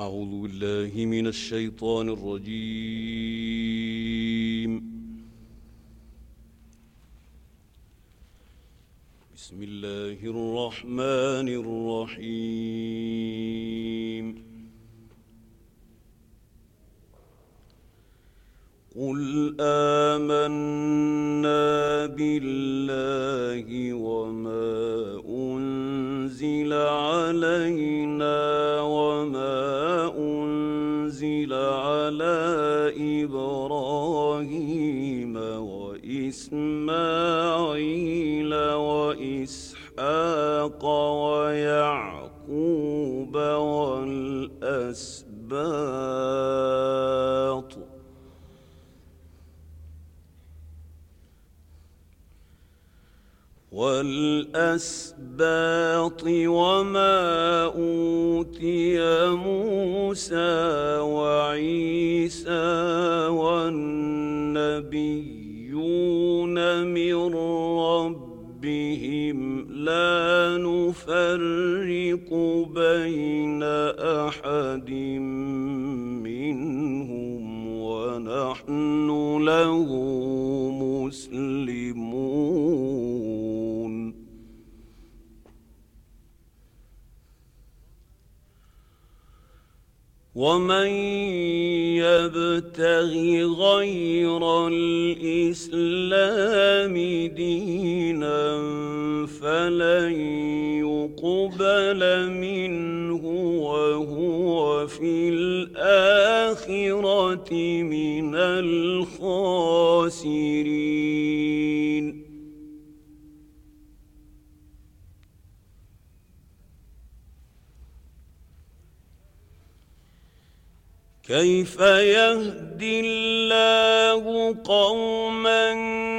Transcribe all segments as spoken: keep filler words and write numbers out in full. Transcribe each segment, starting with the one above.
أعوذ بالله من الشيطان الرجيم. بسم الله الرحمن الرحيم. قل آمنا بالله وما أنزل علينا وما أنزل على إبراهيم وإسماعيل وإسحاق ويعقوب والأسباط والأسباط وما أوتي موسى وعيسى والنبيون من ربهم لا نفرق بين أحد منهم ونحن له مسلمون. ومن يبتغ غير الإسلام دينا فلن يقبل منه وهو في الآخرة من الخاسرين. كيف يهدي الله قوما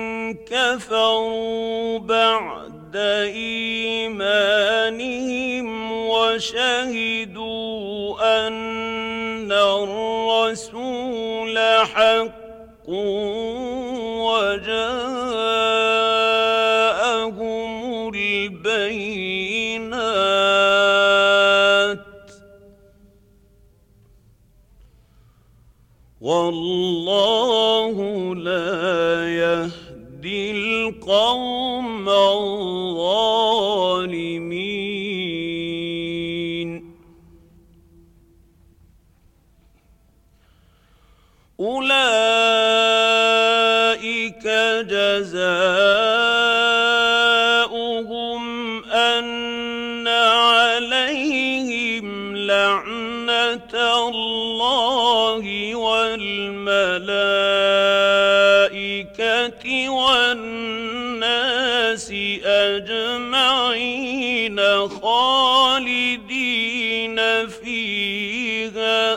كفروا بعد إيمانهم وشهدوا أن الرسول حق وجاءهم البينات والله لا يهدي القوم الظالمين. أولئك جزاؤهم أن عليهم لعنة الله والملائكة والناس أجمعين خالدين فيها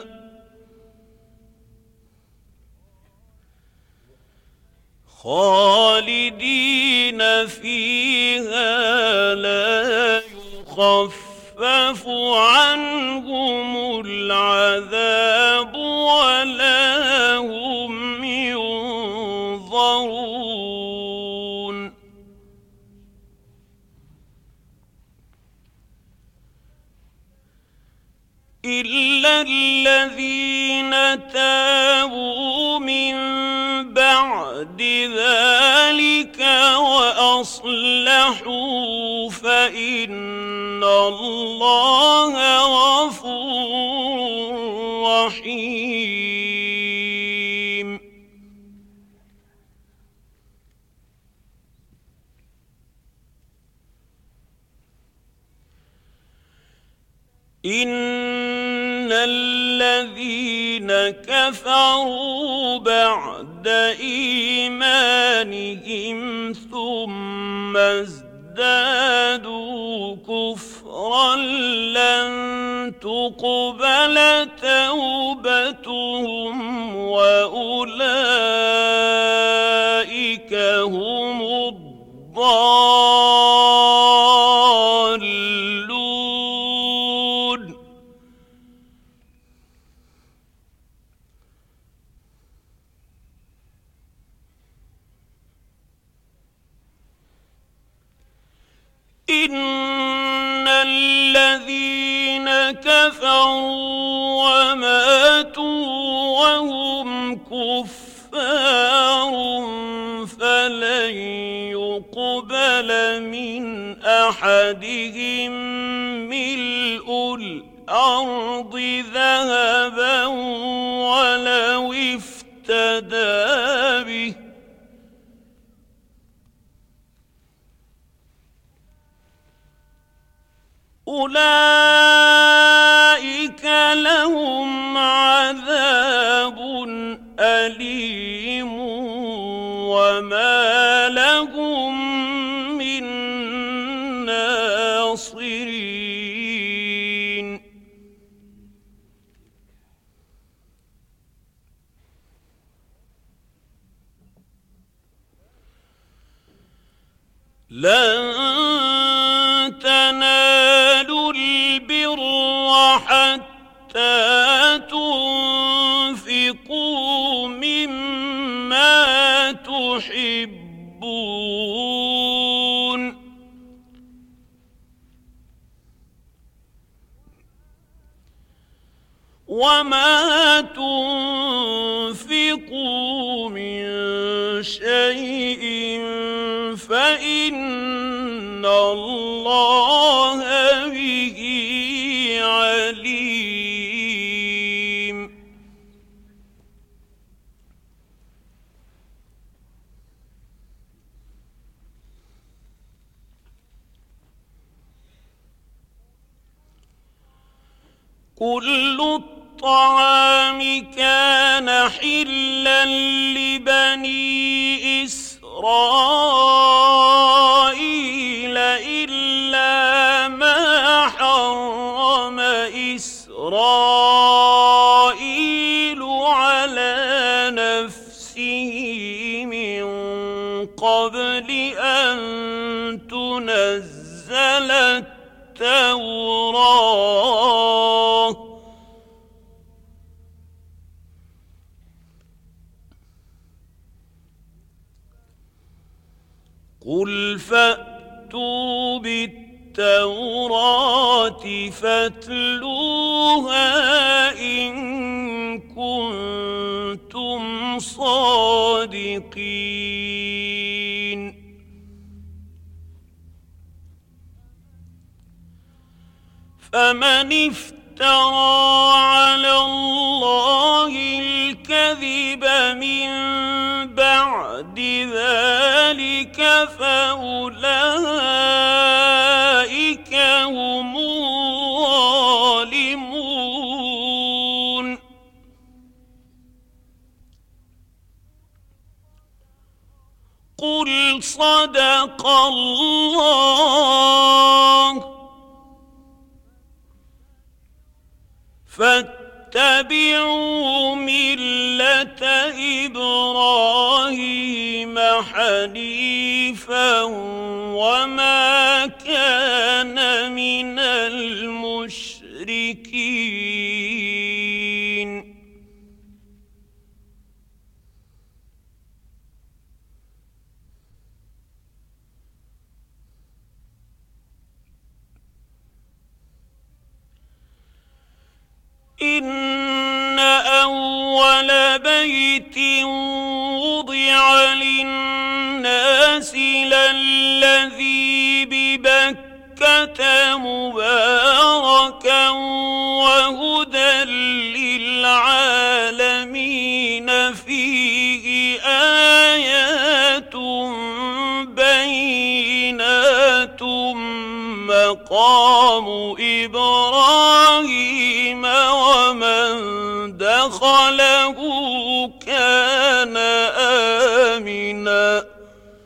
خالدين فيها لا يخفف عنهم العذاب ولا هم ينظرون. إلا الذين تابوا من بعد ذلك وأصلحوا فإن الله غفور رحيم. إن الذين كفروا بعد إيمانهم ثم ازدادوا كفرا لن تقبل توبتهم وأولئك هم الضالون. إن الذين كفروا أحدهم ملء الأرض ذهبا ولو افتدى به أولئك لهم عذاب أليم وما لهم من ناصرين لن تنالوا البر حتى تنفقوا مما تحبون وما تنفقوا من شيء فإن الله به عليم كل الطعام كان حلا لبني إسرائيل إلا ما حرم إسرائيل على نفسه من قبل أن تنزل التوراة قل فأتوا بالتوراة فاتلوها إن كنتم صادقين فمن افترى على الله الكذب من بعد ذلك فأولئك هم الظالمون قل صدق الله فاتبعوا ملة إبراهيم حنيفا وما كان من المشركين إن أول بيت وضع للناس للذي ببكة مباركا وهدى للعالمين فيه آيات بينات مقام إبراهيم ومن دخله كان آمنا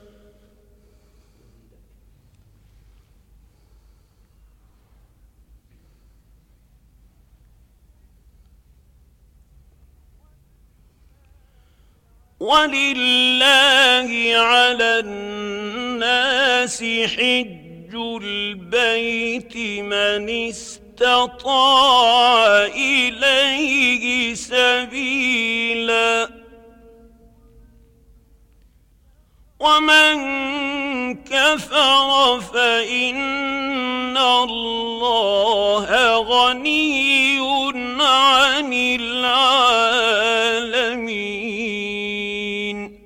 ولله على الناس حج البيت من استطاع إليه سبيلا ومن كفر فإن الله غني عن العالمين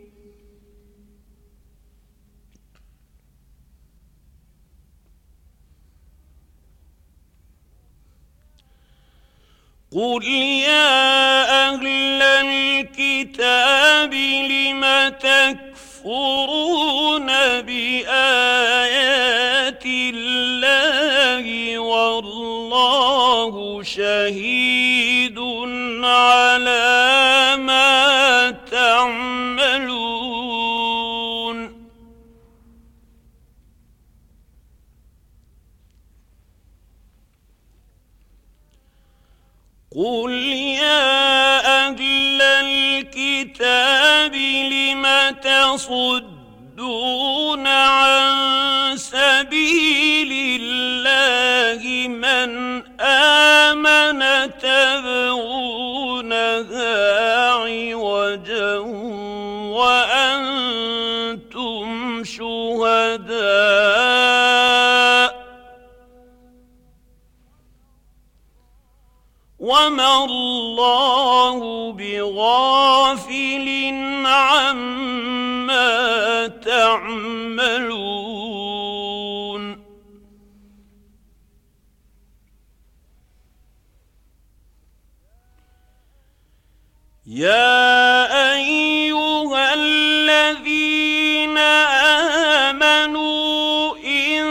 قل يا أهل الكتاب لم تكفرون بآيات الله والله شهيد على ما تعملون قل يا أهل الكتاب لم تصدون عن سبيل الله من آمن تبغونها عوجا وأنتم شهداء وما الله بغافل عما تعملون يا أيها الذين آمنوا إن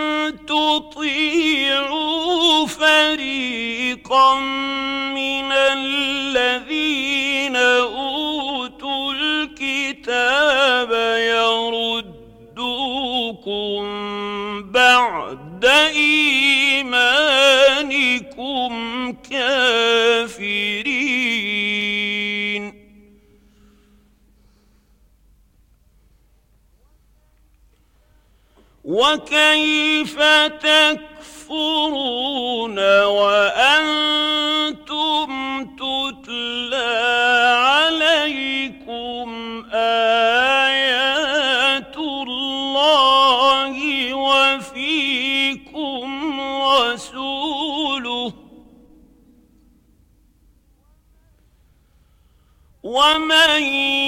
تطيعوا فريقا من الذين أوتوا الكتاب يردوكم بعد إيمانكم كافرين وكيف تكفرون وأنتم تتلى عليكم آيات الله وفيكم رسوله ومن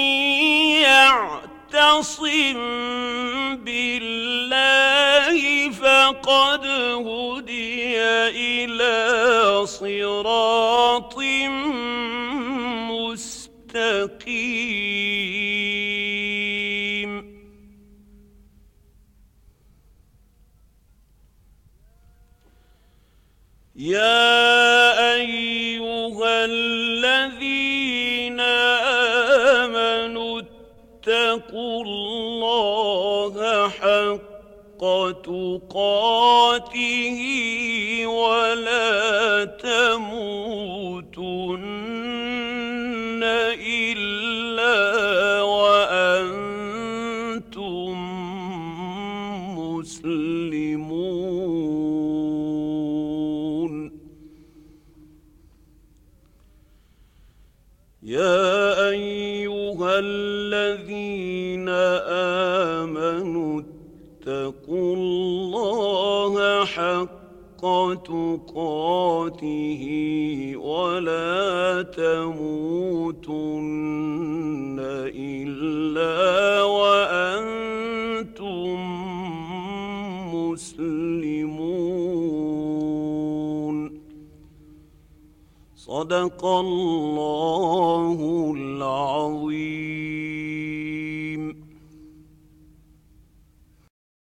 يعتصم بالله فقد هدي إلى صراط مستقيم يا أيها الذين آمنوا اتقوا الله حق تقاته ولا تموتن إلا وأنتم مسلمون يا أيها الذين آمنوا اتقوا الله حق تقاته ولا تموتن إلا وأنتم مسلمون صدق الله العظيم.